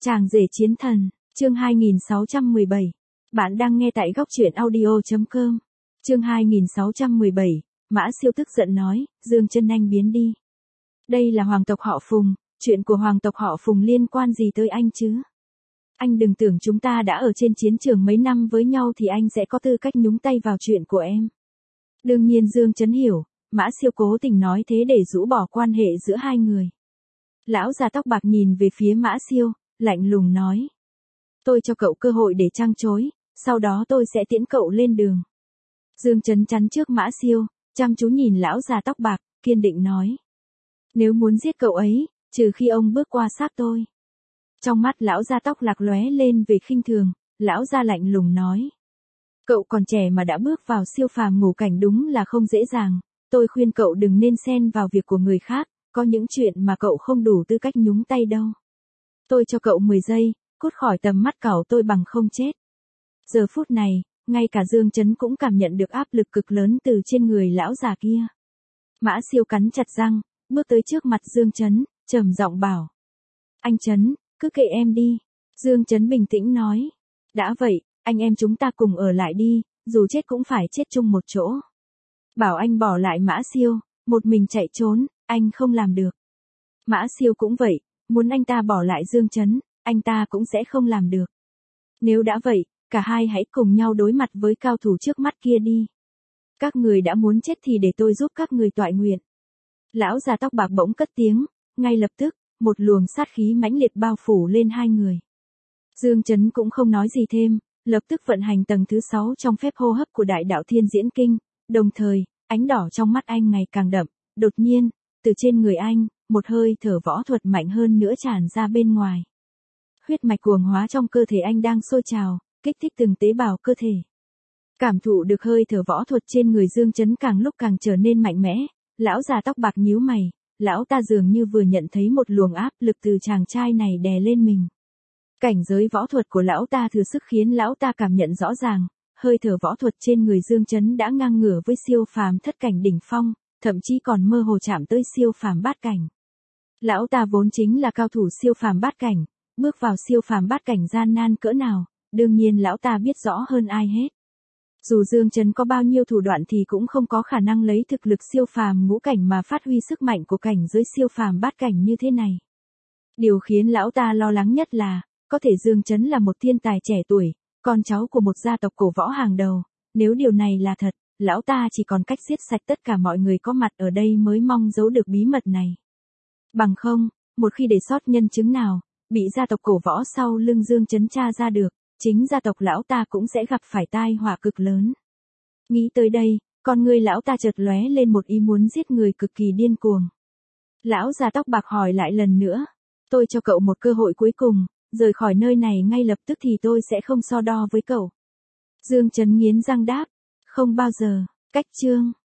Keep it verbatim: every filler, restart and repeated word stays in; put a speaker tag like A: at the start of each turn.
A: Chàng rể chiến thần, chương hai nghìn sáu trăm mười bảy. Bạn đang nghe tại góc truyện audio chấm com. Chương hai nghìn sáu trăm mười bảy, Mã Siêu tức giận nói, Dương Trân Anh biến đi. Đây là hoàng tộc họ Phùng, chuyện của hoàng tộc họ Phùng liên quan gì tới anh chứ? Anh đừng tưởng chúng ta đã ở trên chiến trường mấy năm với nhau thì anh sẽ có tư cách nhúng tay vào chuyện của em. Đương nhiên Dương Trấn hiểu, Mã Siêu cố tình nói thế để rũ bỏ quan hệ giữa hai người. Lão già tóc bạc nhìn về phía Mã Siêu, lạnh lùng nói. Tôi cho cậu cơ hội để trăng chối, sau đó tôi sẽ tiễn cậu lên đường. Dương Trấn chắn trước Mã Siêu, chăm chú nhìn lão già tóc bạc, kiên định nói. Nếu muốn giết cậu ấy, trừ khi ông bước qua xác tôi. Trong mắt lão già tóc lạc lóe lên về khinh thường, lão già lạnh lùng nói. Cậu còn trẻ mà đã bước vào siêu phàm ngũ cảnh đúng là không dễ dàng, tôi khuyên cậu đừng nên xen vào việc của người khác, có những chuyện mà cậu không đủ tư cách nhúng tay đâu. Tôi cho cậu mười giây, cút khỏi tầm mắt cậu tôi bằng không chết. Giờ phút này, ngay cả Dương Trấn cũng cảm nhận được áp lực cực lớn từ trên người lão già kia. Mã Siêu cắn chặt răng, bước tới trước mặt Dương Trấn, trầm giọng bảo. Anh Trấn, cứ kệ em đi. Dương Trấn bình tĩnh nói. Đã vậy, anh em chúng ta cùng ở lại đi, dù chết cũng phải chết chung một chỗ. Bảo anh bỏ lại Mã Siêu, một mình chạy trốn, anh không làm được. Mã Siêu cũng vậy, muốn anh ta bỏ lại Dương Trấn, anh ta cũng sẽ không làm được. Nếu đã vậy, cả hai hãy cùng nhau đối mặt với cao thủ trước mắt kia đi. Các người đã muốn chết thì để tôi giúp các người toại nguyện. Lão già tóc bạc bỗng cất tiếng, ngay lập tức, một luồng sát khí mãnh liệt bao phủ lên hai người. Dương Trấn cũng không nói gì thêm, lập tức vận hành tầng thứ sáu trong phép hô hấp của đại đạo thiên diễn kinh, đồng thời, ánh đỏ trong mắt anh ngày càng đậm, đột nhiên, từ trên người anh, một hơi thở võ thuật mạnh hơn nữa tràn ra bên ngoài. Huyết mạch cuồng hóa trong cơ thể anh đang sôi trào, kích thích từng tế bào cơ thể. Cảm thụ được hơi thở võ thuật trên người Dương Trấn càng lúc càng trở nên mạnh mẽ, lão già tóc bạc nhíu mày, lão ta dường như vừa nhận thấy một luồng áp lực từ chàng trai này đè lên mình. Cảnh giới võ thuật của lão ta thừa sức khiến lão ta cảm nhận rõ ràng, hơi thở võ thuật trên người Dương Trấn đã ngang ngửa với siêu phàm thất cảnh đỉnh phong, thậm chí còn mơ hồ chạm tới siêu phàm bát cảnh. Lão ta vốn chính là cao thủ siêu phàm bát cảnh, bước vào siêu phàm bát cảnh gian nan cỡ nào, đương nhiên lão ta biết rõ hơn ai hết. Dù Dương Trấn có bao nhiêu thủ đoạn thì cũng không có khả năng lấy thực lực siêu phàm ngũ cảnh mà phát huy sức mạnh của cảnh giới siêu phàm bát cảnh như thế này. Điều khiến lão ta lo lắng nhất là, có thể Dương Trấn là một thiên tài trẻ tuổi, con cháu của một gia tộc cổ võ hàng đầu, nếu điều này là thật, lão ta chỉ còn cách giết sạch tất cả mọi người có mặt ở đây mới mong giấu được bí mật này. Bằng không, một khi để sót nhân chứng nào, bị gia tộc cổ võ sau lưng Dương Trấn tra ra được, chính gia tộc lão ta cũng sẽ gặp phải tai họa cực lớn. Nghĩ tới đây, con người lão ta chợt lóe lên một ý muốn giết người cực kỳ điên cuồng. Lão già tóc bạc hỏi lại lần nữa, tôi cho cậu một cơ hội cuối cùng, rời khỏi nơi này ngay lập tức thì tôi sẽ không so đo với cậu. Dương Trấn nghiến răng đáp, không bao giờ. Cách chương